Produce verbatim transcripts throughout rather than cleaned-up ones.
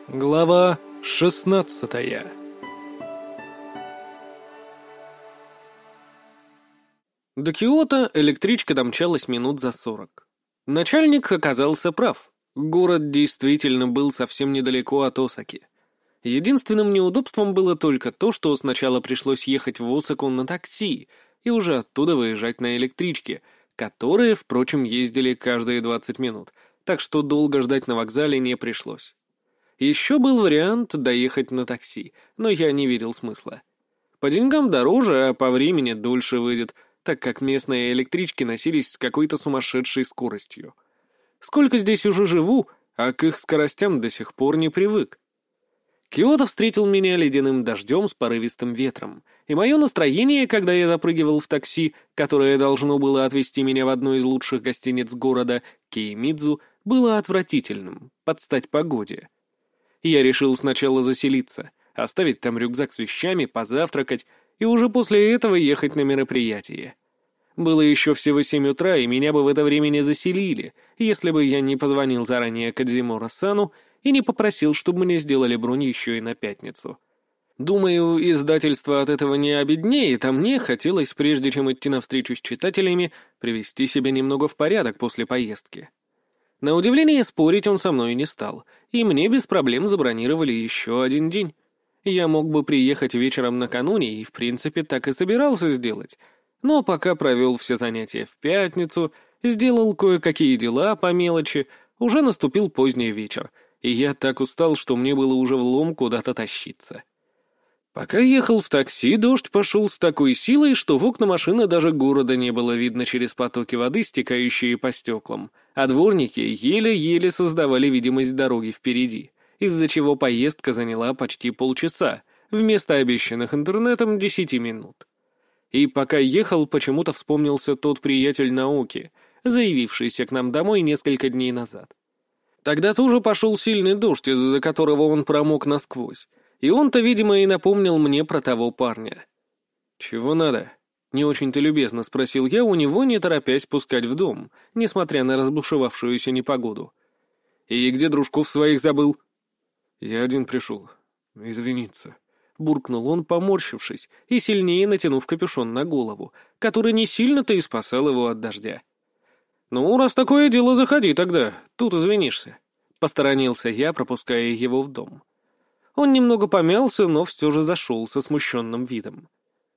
Глава шестнадцатая. До Киото электричка домчалась минут за сорок. Начальник оказался прав. Город действительно был совсем недалеко от Осаки. Единственным неудобством было только то, что сначала пришлось ехать в Осаку на такси и уже оттуда выезжать на электричке, которые, впрочем, ездили каждые двадцать минут, так что долго ждать на вокзале не пришлось. Еще был вариант доехать на такси, но я не видел смысла. По деньгам дороже, а по времени дольше выйдет, так как местные электрички носились с какой-то сумасшедшей скоростью. Сколько здесь уже живу, а к их скоростям до сих пор не привык. Киото встретил меня ледяным дождем с порывистым ветром, и мое настроение, когда я запрыгивал в такси, которое должно было отвезти меня в одну из лучших гостиниц города, Кеймидзу, было отвратительным, под стать погоде. Я решил сначала заселиться, оставить там рюкзак с вещами, позавтракать и уже после этого ехать на мероприятие. Было еще всего семь утра, и меня бы в это время не заселили, если бы я не позвонил заранее Кадзимура-сану и не попросил, чтобы мне сделали бронь еще и на пятницу. Думаю, издательство от этого не обеднеет, а мне хотелось, прежде чем идти навстречу с читателями, привести себя немного в порядок после поездки. На удивление, спорить он со мной не стал, и мне без проблем забронировали еще один день. Я мог бы приехать вечером накануне, и в принципе так и собирался сделать, но пока провел все занятия в пятницу, сделал кое-какие дела по мелочи, уже наступил поздний вечер, и я так устал, что мне было уже влом куда-то тащиться. Пока ехал в такси, дождь пошел с такой силой, что в окна машины даже города не было видно через потоки воды, стекающие по стеклам, а дворники еле-еле создавали видимость дороги впереди, из-за чего поездка заняла почти полчаса, вместо обещанных интернетом десяти минут. И пока ехал, почему-то вспомнился тот приятель Наоки, заявившийся к нам домой несколько дней назад. Тогда тоже пошел сильный дождь, из-за которого он промок насквозь. И он-то, видимо, и напомнил мне про того парня. «Чего надо?» — не очень-то любезно спросил я у него, не торопясь пускать в дом, несмотря на разбушевавшуюся непогоду. «И где дружков своих забыл?» «Я один пришел. Извиниться», — буркнул он, поморщившись и сильнее натянув капюшон на голову, который не сильно-то и спасал его от дождя. «Ну, раз такое дело, заходи тогда, тут извинишься», — посторонился я, пропуская его в дом. Он немного помялся, но все же зашел со смущенным видом.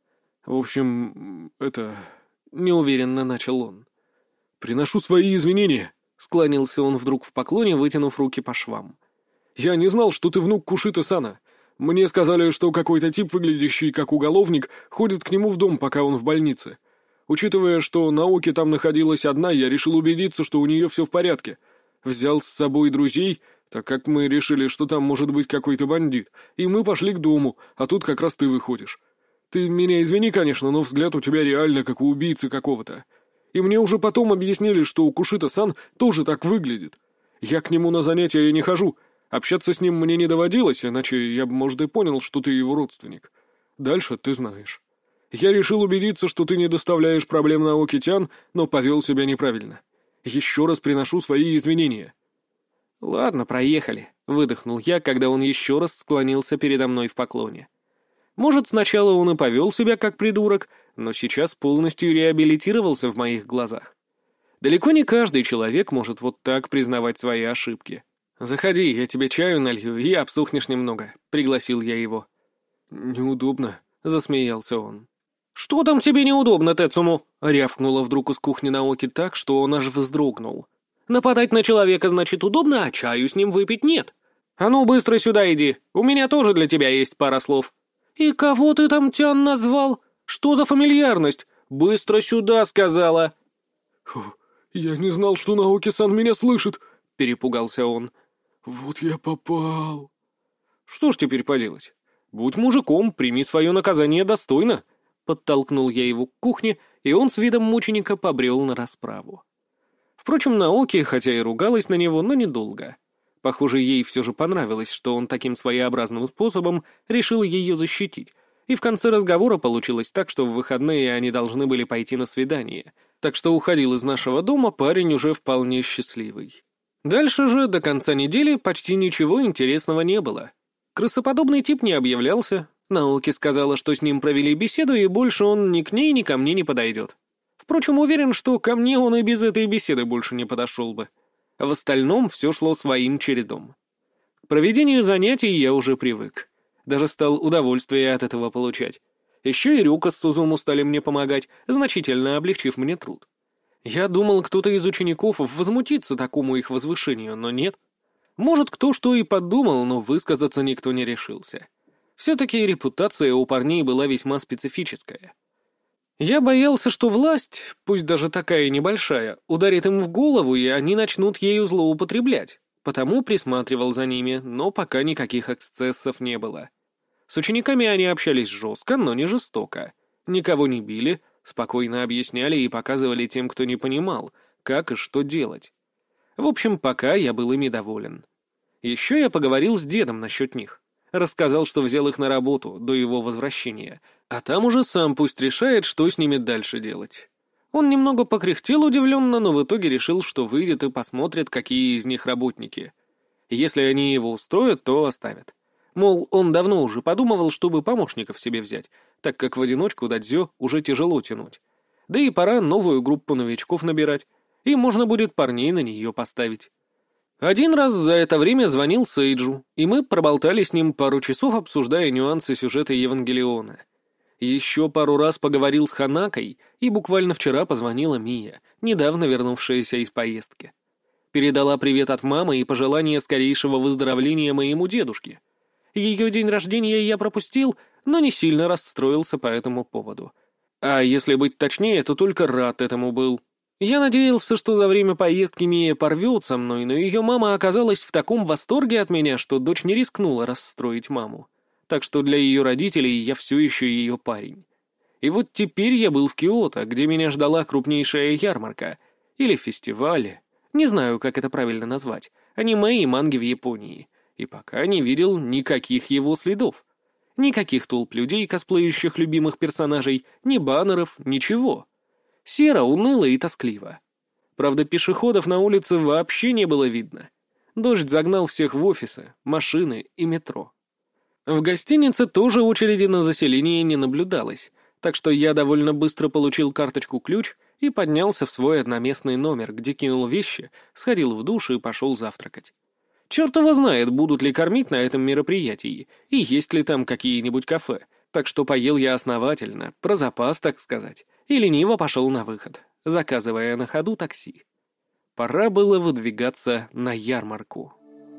«В общем, это...» — неуверенно начал он. «Приношу свои извинения», — склонился он вдруг в поклоне, вытянув руки по швам. «Я не знал, что ты внук Кушита-сана. Мне сказали, что какой-то тип, выглядящий как уголовник, ходит к нему в дом, пока он в больнице. Учитывая, что Наоки там находилась одна, я решил убедиться, что у нее все в порядке. Взял с собой друзей, так как мы решили, что там может быть какой-то бандит, и мы пошли к дому, а тут как раз ты выходишь. Ты меня извини, конечно, но взгляд у тебя реально как у убийцы какого-то. И мне уже потом объяснили, что у Кушита-сан тоже так выглядит. Я к нему на занятия и не хожу, общаться с ним мне не доводилось, иначе я бы, может, и понял, что ты его родственник. Дальше ты знаешь. Я решил убедиться, что ты не доставляешь проблем Наоки-тян, но повел себя неправильно. Еще раз приношу свои извинения». «Ладно, проехали», — выдохнул я, когда он еще раз склонился передо мной в поклоне. Может, сначала он и повел себя как придурок, но сейчас полностью реабилитировался в моих глазах. Далеко не каждый человек может вот так признавать свои ошибки. «Заходи, я тебе чаю налью, и обсохнешь немного», — пригласил я его. «Неудобно», — засмеялся он. «Что там тебе неудобно, Тэцуму?» — рявкнула вдруг из кухни Наоки так, что он аж вздрогнул. «Нападать на человека значит удобно, а чаю с ним выпить нет. А ну быстро сюда иди, у меня тоже для тебя есть пара слов». «И кого ты там, Тян, назвал? Что за фамильярность? Быстро сюда, сказала!» «Фу, я не знал, что Наоки-сан меня слышит», — перепугался он. «Вот я попал». «Что ж теперь поделать? Будь мужиком, прими свое наказание достойно», — подтолкнул я его к кухне, и он с видом мученика побрел на расправу. Впрочем, Наоки, хотя и ругалась на него, но недолго. Похоже, ей все же понравилось, что он таким своеобразным способом решил ее защитить, и в конце разговора получилось так, что в выходные они должны были пойти на свидание, так что уходил из нашего дома парень уже вполне счастливый. Дальше же, до конца недели, почти ничего интересного не было. Крысоподобный тип не объявлялся. Наоки сказала, что с ним провели беседу, и больше он ни к ней, ни ко мне не подойдет. Впрочем, уверен, что ко мне он и без этой беседы больше не подошел бы. В остальном все шло своим чередом. К проведению занятий я уже привык. Даже стал удовольствие от этого получать. Еще и Рюка с Сузуму стали мне помогать, значительно облегчив мне труд. Я думал, кто-то из учеников возмутится такому их возвышению, но нет. Может, кто что и подумал, но высказаться никто не решился. Все-таки репутация у парней была весьма специфическая. Я боялся, что власть, пусть даже такая небольшая, ударит им в голову, и они начнут ею злоупотреблять. Потому присматривал за ними, но пока никаких эксцессов не было. С учениками они общались жестко, но не жестоко. Никого не били, спокойно объясняли и показывали тем, кто не понимал, как и что делать. В общем, пока я был ими доволен. Еще я поговорил с дедом насчет них. Рассказал, что взял их на работу до его возвращения, а там уже сам пусть решает, что с ними дальше делать. Он немного покряхтел удивленно, но в итоге решил, что выйдет и посмотрит, какие из них работники. Если они его устроят, то оставят. Мол, он давно уже подумывал, чтобы помощников себе взять, так как в одиночку дадзё уже тяжело тянуть. Да и пора новую группу новичков набирать, и можно будет парней на нее поставить. Один раз за это время звонил Сейджу, и мы проболтали с ним пару часов, обсуждая нюансы сюжета Евангелиона. Еще пару раз поговорил с Ханакой, и буквально вчера позвонила Мия, недавно вернувшаяся из поездки. Передала привет от мамы и пожелание скорейшего выздоровления моему дедушке. Ее день рождения я пропустил, но не сильно расстроился по этому поводу. А если быть точнее, то только рад этому был. Я надеялся, что за время поездки Мия порвет со мной, но ее мама оказалась в таком восторге от меня, что дочь не рискнула расстроить маму. Так что для ее родителей я все еще ее парень. И вот теперь я был в Киото, где меня ждала крупнейшая ярмарка. Или фестиваль. Не знаю, как это правильно назвать. Аниме и манги в Японии. И пока не видел никаких его следов. Никаких толп людей, косплеющих любимых персонажей, ни баннеров, ничего. Серо, уныло и тоскливо. Правда, пешеходов на улице вообще не было видно. Дождь загнал всех в офисы, машины и метро. В гостинице тоже очереди на заселение не наблюдалось, так что я довольно быстро получил карточку-ключ и поднялся в свой одноместный номер, где кинул вещи, сходил в душ и пошел завтракать. Черт его знает, будут ли кормить на этом мероприятии, и есть ли там какие-нибудь кафе, так что поел я основательно, про запас, так сказать, и лениво пошел на выход, заказывая на ходу такси. Пора было выдвигаться на ярмарку.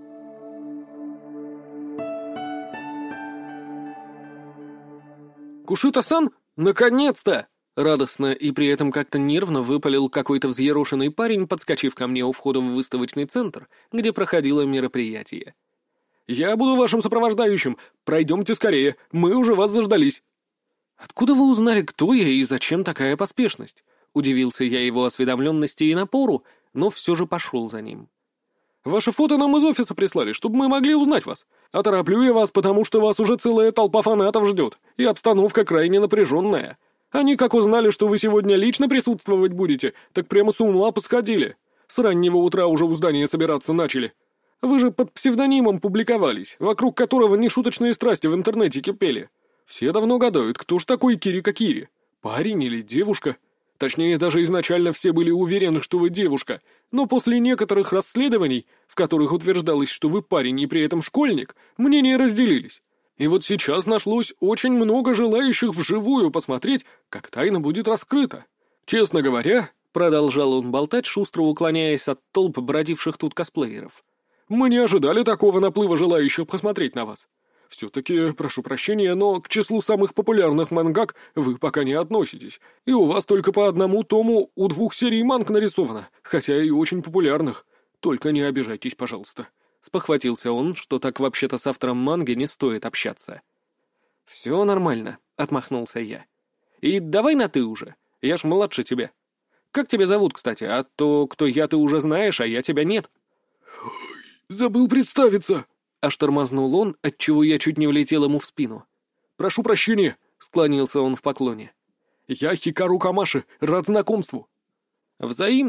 «Кушита-сан, наконец-то!» Радостно и при этом как-то нервно выпалил какой-то взъерошенный парень, подскочив ко мне у входа в выставочный центр, где проходило мероприятие. «Я буду вашим сопровождающим. Пройдемте скорее, мы уже вас заждались». «Откуда вы узнали, кто я и зачем такая поспешность?» Удивился я его осведомленности и напору, но все же пошел за ним. «Ваше фото нам из офиса прислали, чтобы мы могли узнать вас. А тороплю я вас, потому что вас уже целая толпа фанатов ждет, и обстановка крайне напряженная. Они, как узнали, что вы сегодня лично присутствовать будете, так прямо с ума посходили. С раннего утра уже у здания собираться начали. Вы же под псевдонимом публиковались, вокруг которого нешуточные страсти в интернете кипели. Все давно гадают, кто ж такой Кирика Кири? Парень или девушка? Точнее, даже изначально все были уверены, что вы девушка, но после некоторых расследований, в которых утверждалось, что вы парень и при этом школьник, мнения разделились. И вот сейчас нашлось очень много желающих вживую посмотреть, как тайна будет раскрыта. Честно говоря, продолжал он болтать, шустро уклоняясь от толп бродивших тут косплееров, мы не ожидали такого наплыва желающих посмотреть на вас. Все-таки, прошу прощения, но к числу самых популярных мангак вы пока не относитесь, и у вас только по одному тому у двух серий манг нарисовано, хотя и очень популярных. Только не обижайтесь, пожалуйста». Спохватился он, что так вообще-то с автором манги не стоит общаться. «Все нормально», — отмахнулся я. «И давай на «ты» уже, я ж младше тебя. Как тебя зовут, кстати, а то, кто я, ты уже знаешь, а я тебя нет». «Забыл представиться!» — аж тормознул он, отчего я чуть не влетел ему в спину. «Прошу прощения», — склонился он в поклоне. «Я Хикару Камаши, рад знакомству». «Взаимно»,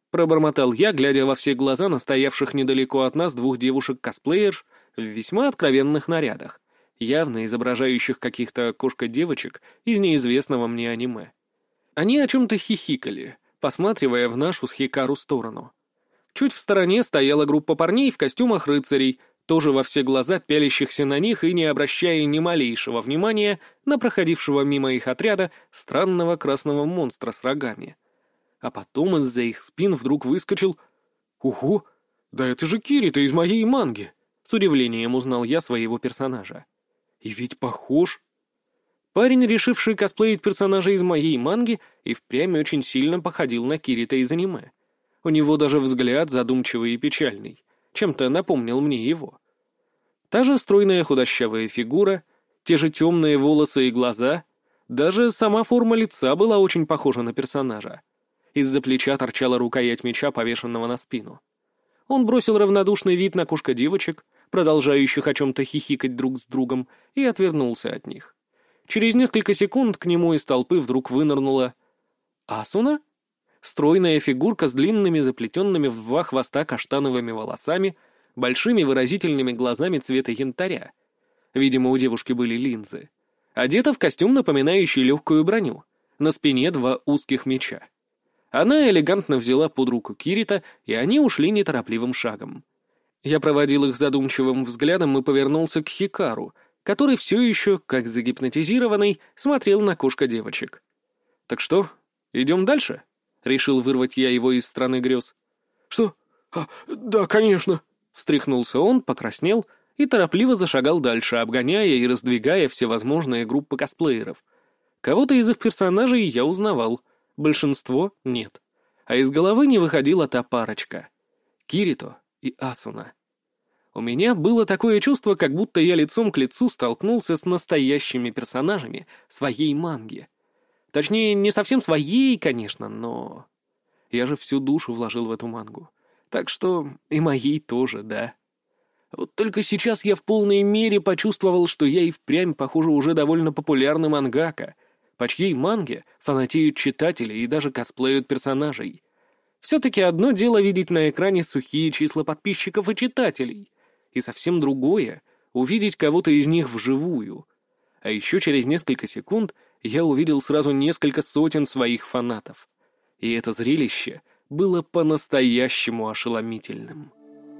— пробормотал я, глядя во все глаза на стоявших недалеко от нас двух девушек-косплеерш в весьма откровенных нарядах, явно изображающих каких-то кошка-девочек из неизвестного мне аниме. Они о чем-то хихикали, посматривая в нашу с Хикару сторону. Чуть в стороне стояла группа парней в костюмах рыцарей, тоже во все глаза пялящихся на них и не обращая ни малейшего внимания на проходившего мимо их отряда странного красного монстра с рогами. А потом из-за их спин вдруг выскочил... «Ого! Да это же Кирита из моей манги!» С удивлением узнал я своего персонажа. «И ведь похож!» Парень, решивший косплеить персонажа из моей манги, и впрямь очень сильно походил на Кирита из аниме. У него даже взгляд задумчивый и печальный. Чем-то напомнил мне его. Та же стройная худощавая фигура, те же темные волосы и глаза, даже сама форма лица была очень похожа на персонажа. Из-за плеча торчала рукоять меча, повешенного на спину. Он бросил равнодушный вид на кошка-девочек, продолжающих о чем-то хихикать друг с другом, и отвернулся от них. Через несколько секунд к нему из толпы вдруг вынырнула... Асуна? Стройная фигурка с длинными заплетенными в два хвоста каштановыми волосами, большими выразительными глазами цвета янтаря. Видимо, у девушки были линзы. Одета в костюм, напоминающий легкую броню. На спине два узких меча. Она элегантно взяла под руку Кирита, и они ушли неторопливым шагом. Я проводил их задумчивым взглядом и повернулся к Хикару, который все еще, как загипнотизированный, смотрел на кошка-девочек. «Так что, идем дальше?» — решил вырвать я его из страны грез. «Что? А, да, конечно!» — встряхнулся он, покраснел и торопливо зашагал дальше, обгоняя и раздвигая всевозможные группы косплееров. Кого-то из их персонажей я узнавал, большинство — нет. А из головы не выходила та парочка — Кирито и Асуна. У меня было такое чувство, как будто я лицом к лицу столкнулся с настоящими персонажами своей манги. Точнее, не совсем своей, конечно, но... Я же всю душу вложил в эту мангу. Так что и моей тоже, да. Вот только сейчас я в полной мере почувствовал, что я и впрямь, похоже, уже довольно популярный мангака, по чьей манге фанатеют читатели и даже косплеют персонажей. Все-таки одно дело видеть на экране сухие числа подписчиков и читателей, и совсем другое — увидеть кого-то из них вживую. А еще через несколько секунд я увидел сразу несколько сотен своих фанатов. И это зрелище было по-настоящему ошеломительным.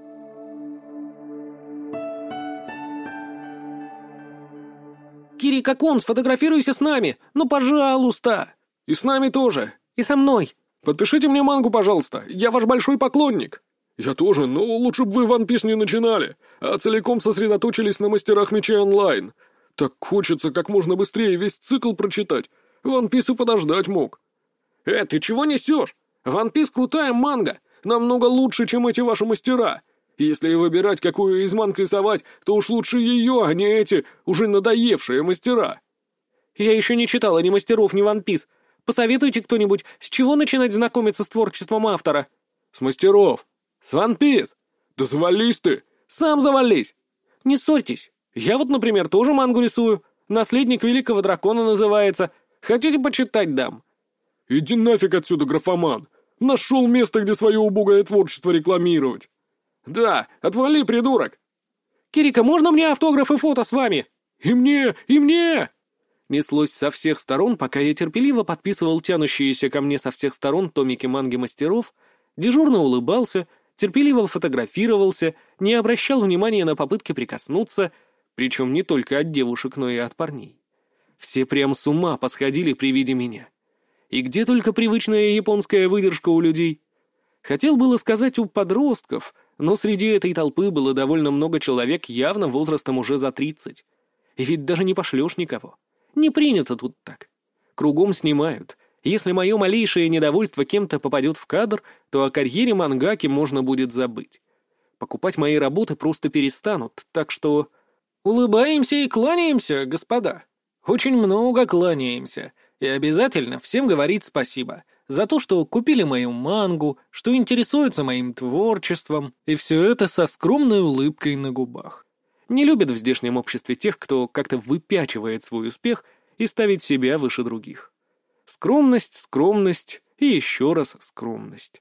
«Кирика-кун, сфотографируйся с нами! Ну, пожалуйста!» «И с нами тоже!» «И со мной!» «Подпишите мне мангу, пожалуйста! Я ваш большой поклонник!» «Я тоже, но лучше бы вы One Piece не начинали, а целиком сосредоточились на мастерах мечей онлайн. Так хочется как можно быстрее весь цикл прочитать. One Piece и подождать мог». «Э, ты чего несешь? One Piece крутая манга, намного лучше, чем эти ваши мастера. Если выбирать, какую из манг рисовать, то уж лучше ее, а не эти уже надоевшие мастера». «Я еще не читала ни мастеров, ни One Piece. Посоветуйте кто-нибудь, с чего начинать знакомиться с творчеством автора?» «С мастеров. С One Piece. Да завались ты. Сам завались. Не ссорьтесь. Я вот, например, тоже мангу рисую. «Наследник великого дракона» называется. Хотите, почитать дам?» «Иди нафиг отсюда, графоман. Нашел место, где свое убогое творчество рекламировать». «Да, отвали, придурок!» «Кирика, можно мне автограф и фото с вами?» «И мне, и мне!» Неслось со всех сторон, пока я терпеливо подписывал тянущиеся ко мне со всех сторон томики манги мастеров, дежурно улыбался, терпеливо фотографировался, не обращал внимания на попытки прикоснуться, причем не только от девушек, но и от парней. Все прям с ума посходили при виде меня. И где только привычная японская выдержка у людей. Хотел было сказать у подростков, но среди этой толпы было довольно много человек, явно возрастом уже за тридцать. И ведь даже не пошлешь никого. Не принято тут так. Кругом снимают. Если мое малейшее недовольство кем-то попадет в кадр, то о карьере мангаки можно будет забыть. Покупать мои работы просто перестанут, так что... Улыбаемся и кланяемся, господа. Очень много кланяемся. И обязательно всем говорить спасибо за то, что купили мою мангу, что интересуются моим творчеством, и все это со скромной улыбкой на губах. Не любят в здешнем обществе тех, кто как-то выпячивает свой успех и ставит себя выше других. Скромность, скромность и еще раз скромность.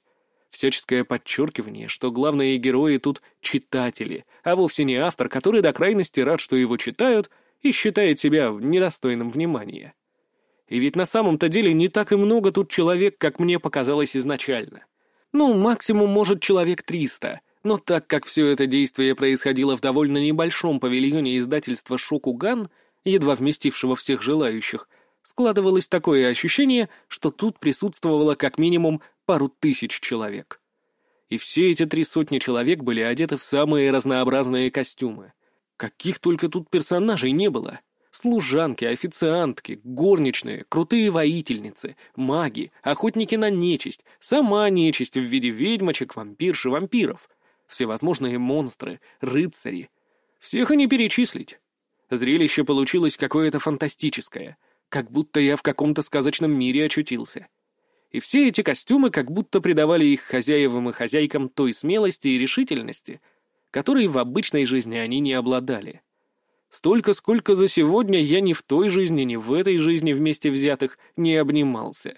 Всяческое подчеркивание, что главные герои тут читатели, а вовсе не автор, который до крайности рад, что его читают, и считает себя недостойным внимания. И ведь на самом-то деле не так и много тут человек, как мне показалось изначально. Ну, максимум, может, человек триста, но так как все это действие происходило в довольно небольшом павильоне издательства «Шокуган», едва вместившего всех желающих, складывалось такое ощущение, что тут присутствовало как минимум пару тысяч человек. И все эти три сотни человек были одеты в самые разнообразные костюмы. Каких только тут персонажей не было. Служанки, официантки, горничные, крутые воительницы, маги, охотники на нечисть, сама нечисть в виде ведьмочек, вампирш и вампиров, всевозможные монстры, рыцари. Всех и не перечислить. Зрелище получилось какое-то фантастическое, как будто я в каком-то сказочном мире очутился. И все эти костюмы как будто придавали их хозяевам и хозяйкам той смелости и решительности, которой в обычной жизни они не обладали. Столько, сколько за сегодня я ни в той жизни, ни в этой жизни вместе взятых не обнимался.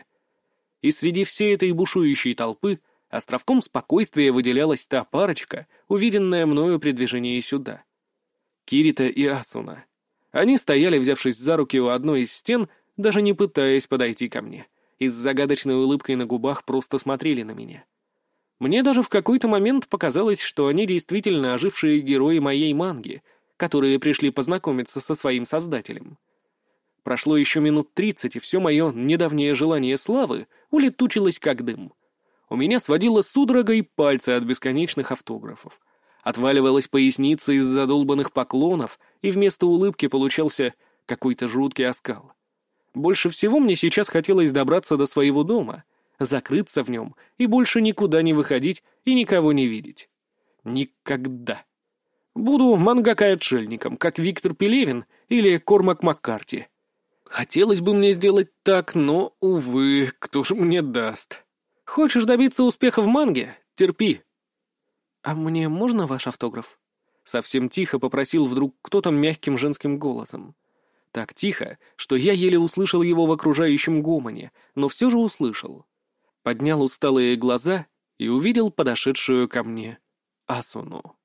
И среди всей этой бушующей толпы островком спокойствия выделялась та парочка, увиденная мною при движении сюда. Кирита и Асуна. Они стояли, взявшись за руки у одной из стен, даже не пытаясь подойти ко мне, и с загадочной улыбкой на губах просто смотрели на меня. Мне даже в какой-то момент показалось, что они действительно ожившие герои моей манги, которые пришли познакомиться со своим создателем. Прошло еще минут тридцать, и все мое недавнее желание славы улетучилось как дым. У меня сводило судорогой пальцы от бесконечных автографов. Отваливалась поясница из задолбанных поклонов, и вместо улыбки получался какой-то жуткий оскал. Больше всего мне сейчас хотелось добраться до своего дома, закрыться в нем и больше никуда не выходить и никого не видеть. Никогда. Буду мангакой-отшельником, как Виктор Пелевин или Кормак Маккарти. Хотелось бы мне сделать так, но, увы, кто ж мне даст? Хочешь добиться успеха в манге? Терпи. «А мне можно ваш автограф?» Совсем тихо попросил вдруг кто-то мягким женским голосом. Так тихо, что я еле услышал его в окружающем гомоне, но все же услышал. Поднял усталые глаза и увидел подошедшую ко мне Асуну.